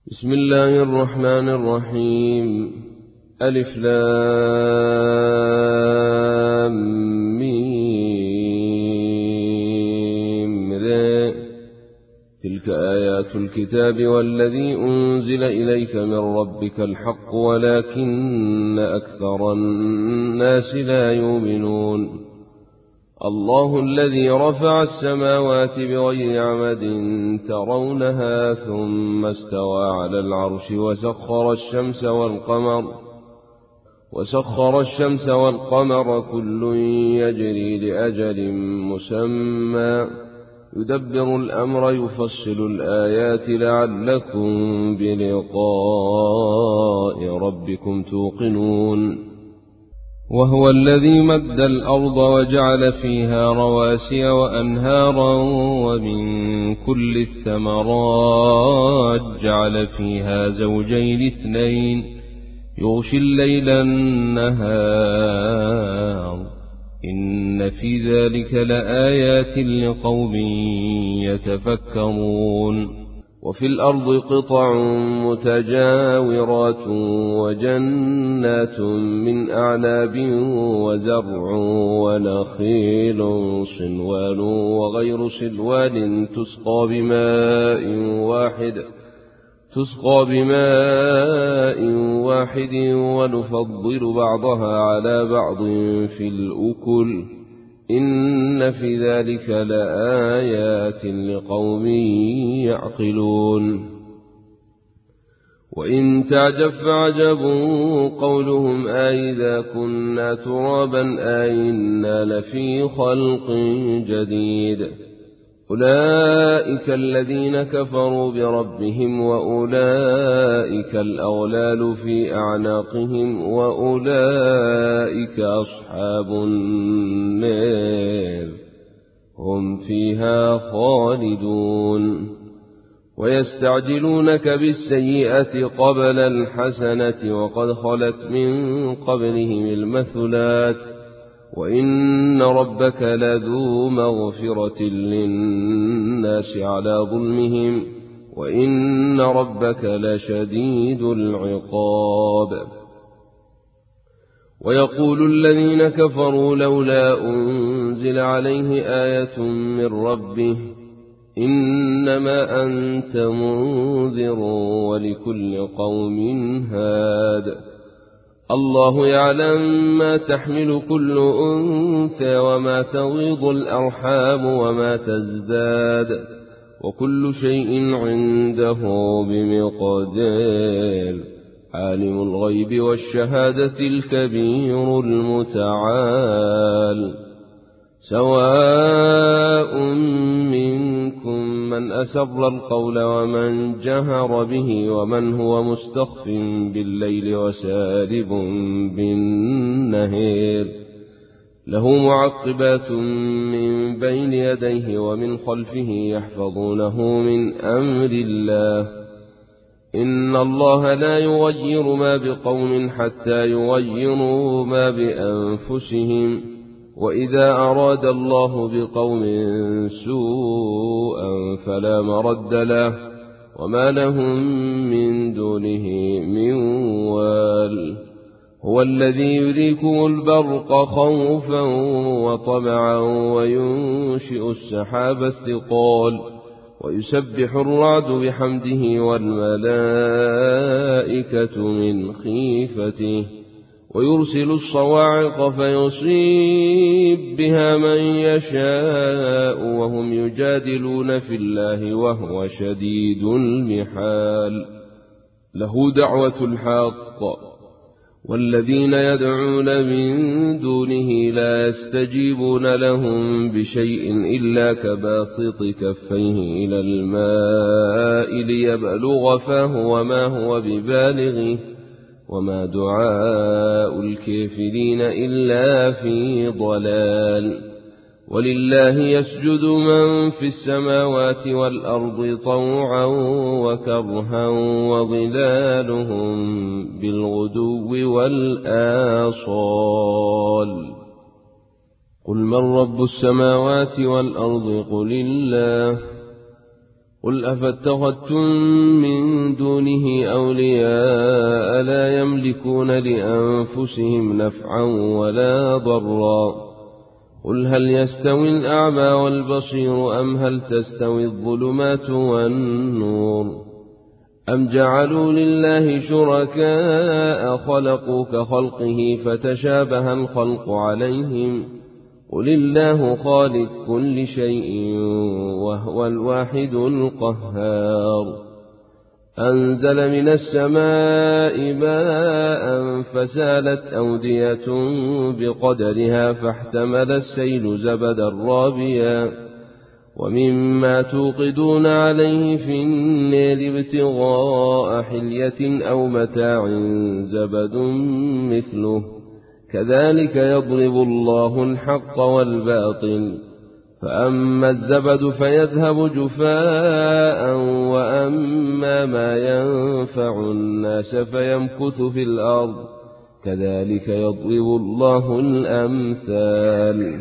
بسم الله الرحمن الرحيم. ألف لام ميم را. تلك آيات الكتاب والذي أنزل إليك من ربك الحق ولكن أكثر الناس لا يؤمنون. الله الذي رفع السماوات بغير عمد ترونها ثم استوى على العرش وسخر الشمس والقمر كل يجري لأجل مسمى يدبر الأمر يفصل الآيات لعلكم بلقاء ربكم توقنون. وهو الذي مد الأرض وجعل فيها رواسي وأنهارا ومن كل الثمرات جعل فيها زوجين اثنين يغشي الليل النهار إن في ذلك لآيات لقوم يتفكرون. وفي الأرض قطع متجاورات وجنات من أعناب وزرع ونخيل صنوان وغير صنوان تسقى بماء واحد ونفضل بعضها على بعض في الأكل إن في ذلك لآيات لقوم يعقلون. وإن تعجب فعجب قولهم أئذا كنا ترابا أئنا لفي خلق جديد أولئك الذين كفروا بربهم وأولئك الأغلال في أعناقهم وأولئك أصحاب النار هم فيها خالدون. ويستعجلونك بالسيئة قبل الحسنة وقد خلت من قبلهم المثلات وإن ربك لذو مغفرة للناس على ظلمهم وإن ربك لشديد العقاب. ويقول الذين كفروا لولا أنزل عليه آية من ربه إنما أنت منذر ولكل قوم هاد. الله يعلم ما تحمل كل أنثى وما تغيض الأرحام وما تزداد وكل شيء عنده بمقدار. عالم الغيب والشهادة الكبير المتعال. سواء منكم من أسر القول ومن جهر به ومن هو مستخف بالليل وسارب بالنهار له معقبات من بين يديه ومن خلفه يحفظونه من أمر الله إن الله لا يغير ما بقوم حتى يغيروا ما بأنفسهم وإذا أراد الله بقوم سوءا فلا مرد له وما لهم من دونه من وال. هو الذي يريكم البرق خوفا وطمعا وينشئ السحاب الثقال ويسبح الرعد بحمده والملائكة من خيفته ويرسل الصواعق فيصيب بها من يشاء وهم يجادلون في الله وهو شديد المحال. له دعوة الحق والذين يدعون من دونه لا يستجيبون لهم بشيء إلا كباسط كفيه إلى الماء ليبلغ فاه وما هو ببالغه وما دعاء الكافرين إلا في ضلال. ولله يسجد من في السماوات والأرض طوعا وكرها وظلالهم بالغدو والآصال. قل من رب السماوات والأرض قل الله قل أفاتخذتم من دونه أولياء لا يملكون لأنفسهم نفعا ولا ضرا قل هل يستوي الأعمى والبصير أم هل تستوي الظلمات والنور أم جعلوا لله شركاء خلقوا كخلقه فتشابه الخلق عليهم قل الله خالق كل شيء وهو الواحد القهار أنزل من السماء ماء فسالت أودية بقدرها فاحتمل السيل زبدا رابيا ومما توقدون عليه في النار ابتغاء حلية أو متاع زبد مثله كذلك يضرب الله الحق والباطل فأما الزبد فيذهب جفاء وأما ما ينفع الناس فيمكث في الأرض كذلك يضرب الله الأمثال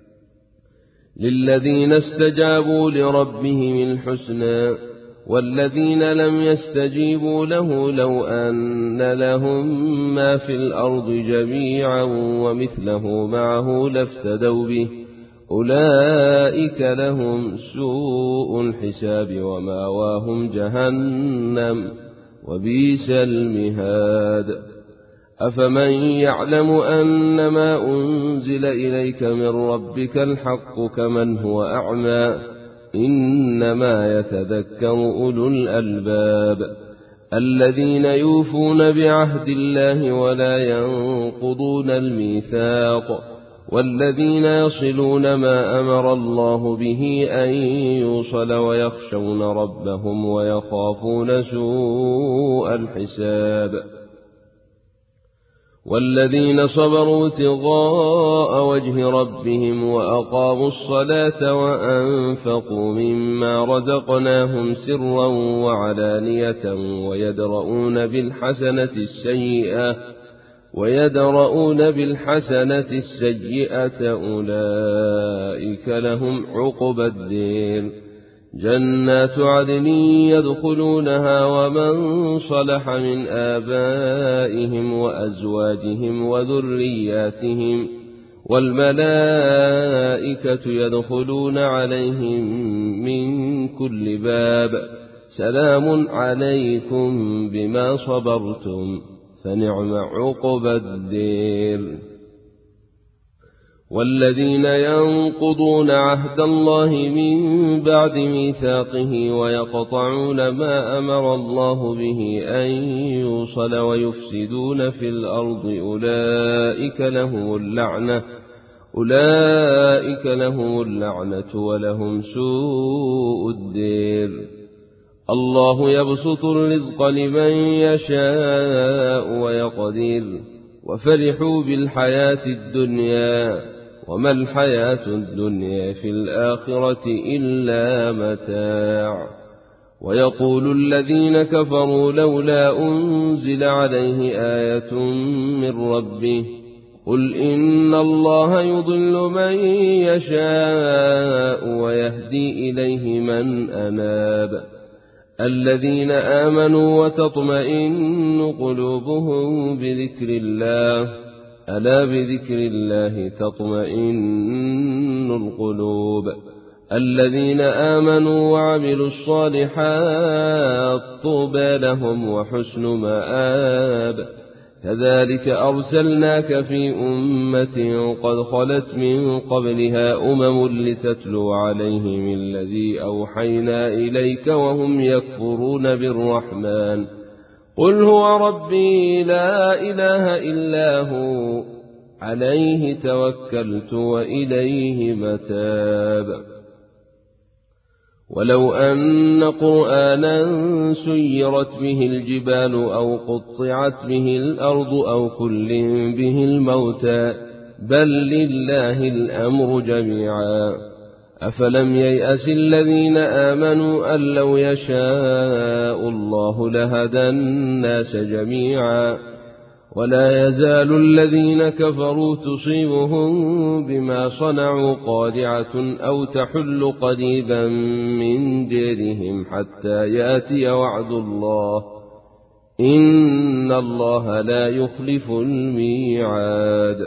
للذين استجابوا لربهم الحسنى والذين لم يستجيبوا له لو أن لهم ما في الأرض جميعا ومثله معه لافتدوا به أولئك لهم سوء الحساب ومأواهم جهنم وبئس المهاد أفمن يعلم أنما أنزل إليك من ربك الحق كمن هو أعمى إنما يتذكر أولو الألباب الذين يوفون بعهد الله ولا ينقضون الميثاق والذين يصلون ما أمر الله به أن يوصل ويخشون ربهم ويخافون سوء الحساب والذين صبروا ابتغاء وجه ربهم وأقاموا الصلاة وأنفقوا مما رزقناهم سرا وعلانية ويدرؤون بالحسنة السيئة أولئك لهم عقبى الدير جنات عدن يدخلونها ومن صلح من آبائهم وأزواجهم وذرياتهم والملائكة يدخلون عليهم من كل باب سلام عليكم بما صبرتم فنعم عقبى الدير والذين ينقضون عهد الله من بعد ميثاقه ويقطعون ما أمر الله به أن يوصل ويفسدون في الأرض أولئك لهم اللعنة ولهم سوء الدير الله يبسط الرزق لمن يشاء ويقدر وفرحوا بالحياة الدنيا وما الحياة الدنيا في الآخرة إلا متاع ويقول الذين كفروا لولا أنزل عليه آية من ربه قل إن الله يضل من يشاء ويهدي إليه من أناب الذين آمنوا وتطمئن قلوبهم بذكر الله ألا بذكر الله تطمئن القلوب الذين آمنوا وعملوا الصالحات طوبى لهم وحسن مآب كذلك أرسلناك في أمة قد خلت من قبلها لتتلو عليهم الذي أوحينا إليك وهم يكفرون بالرحمن قل هو ربي لا إله إلا هو عليه توكلت وإليه متاب ولو أن قرآنا سيرت به الجبال أو قطعت به الأرض أو كلم به الموتى بل لله الأمر جميعا أفلم ييأس الذين آمنوا أن لو يشاء الله لهدى الناس جميعا ولا يزال الذين كفروا تصيبهم بما صنعوا قارعة أو تحل قريبا من ديرهم حتى يأتي وعد الله إن الله لا يخلف الميعاد.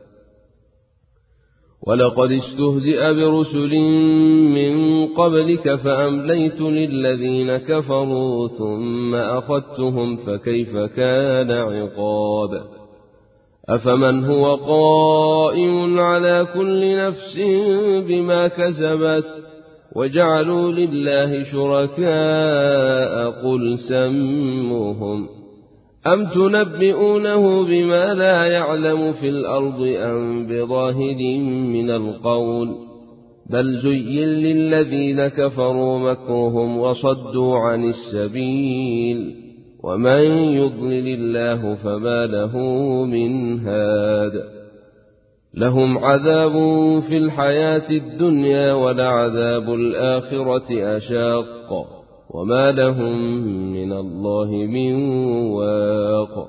ولقد استهزئ برسل من قبلك فأمليت للذين كفروا ثم أخذتهم فكيف كان عقاب. أفمن هو قائم على كل نفس بما كسبت وجعلوا لله شركاء قل سموهم أم تنبئونه بما لا يعلم في الأرض أم بظاهر من القول بل زين للذين كفروا مكرهم وصدوا عن السبيل ومن يضلل الله فما له من هاد. لهم عذاب في الحياة الدنيا ولعذاب الآخرة أشاق وما لهم من الله من واق.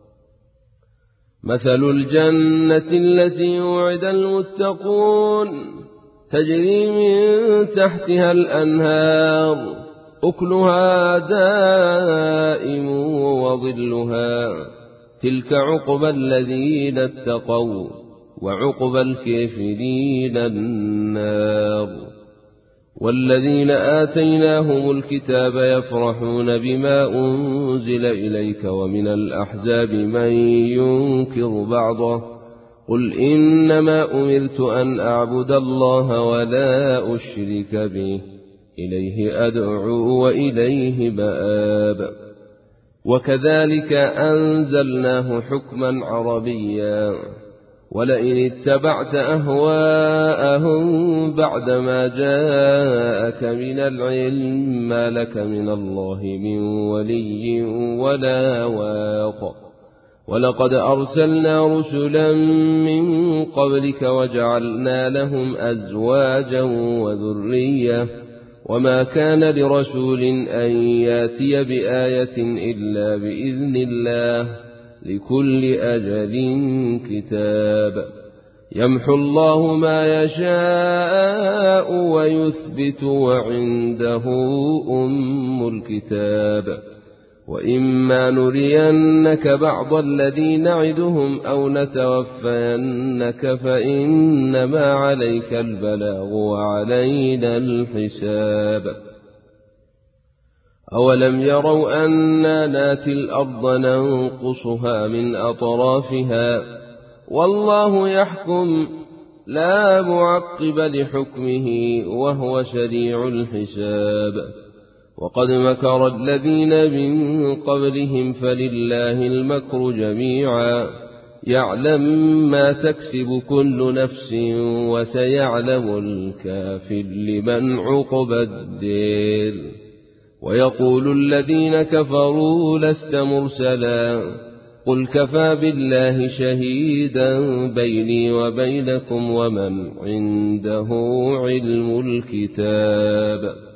مثل الجنة التي وعد المتقون تجري من تحتها الأنهار أكلها دائم وظلها تلك عقبى الذين اتقوا وعقبى الكافرين النار. والذين آتيناهم الكتاب يفرحون بما أنزل إليك ومن الأحزاب من ينكر بعضه قل إنما أمرت أن أعبد الله ولا أشرك به إليه أدعو وإليه مآب. وكذلك أنزلناه حكما عربيا ولئن اتبعت أهواءهم بعدما جاءك من العلم ما لك من الله من ولي ولا واق. ولقد أرسلنا رسلا من قبلك وجعلنا لهم أزواجا وذرية وما كان لرسول أن ياتي بآية إلا بإذن الله لكل أجل كتاب. يمحو الله ما يشاء ويثبت وعنده أم الكتاب. وإما نرينك بعض الذي نعدهم أو نتوفينك فإنما عليك البلاغ وعلينا الحساب. أولم يروا أنا ناتي الأرض ننقصها من أطرافها والله يحكم لا معقب لحكمه وهو سريع الحساب. وقد مكر الذين من قبلهم فلله المكر جميعا يعلم ما تكسب كل نفس وسيعلم الكافر لمن عقبى الدير. ويقول الذين كفروا لست مرسلا قل كفى بالله شهيدا بيني وبينكم ومن عنده علم الكتاب.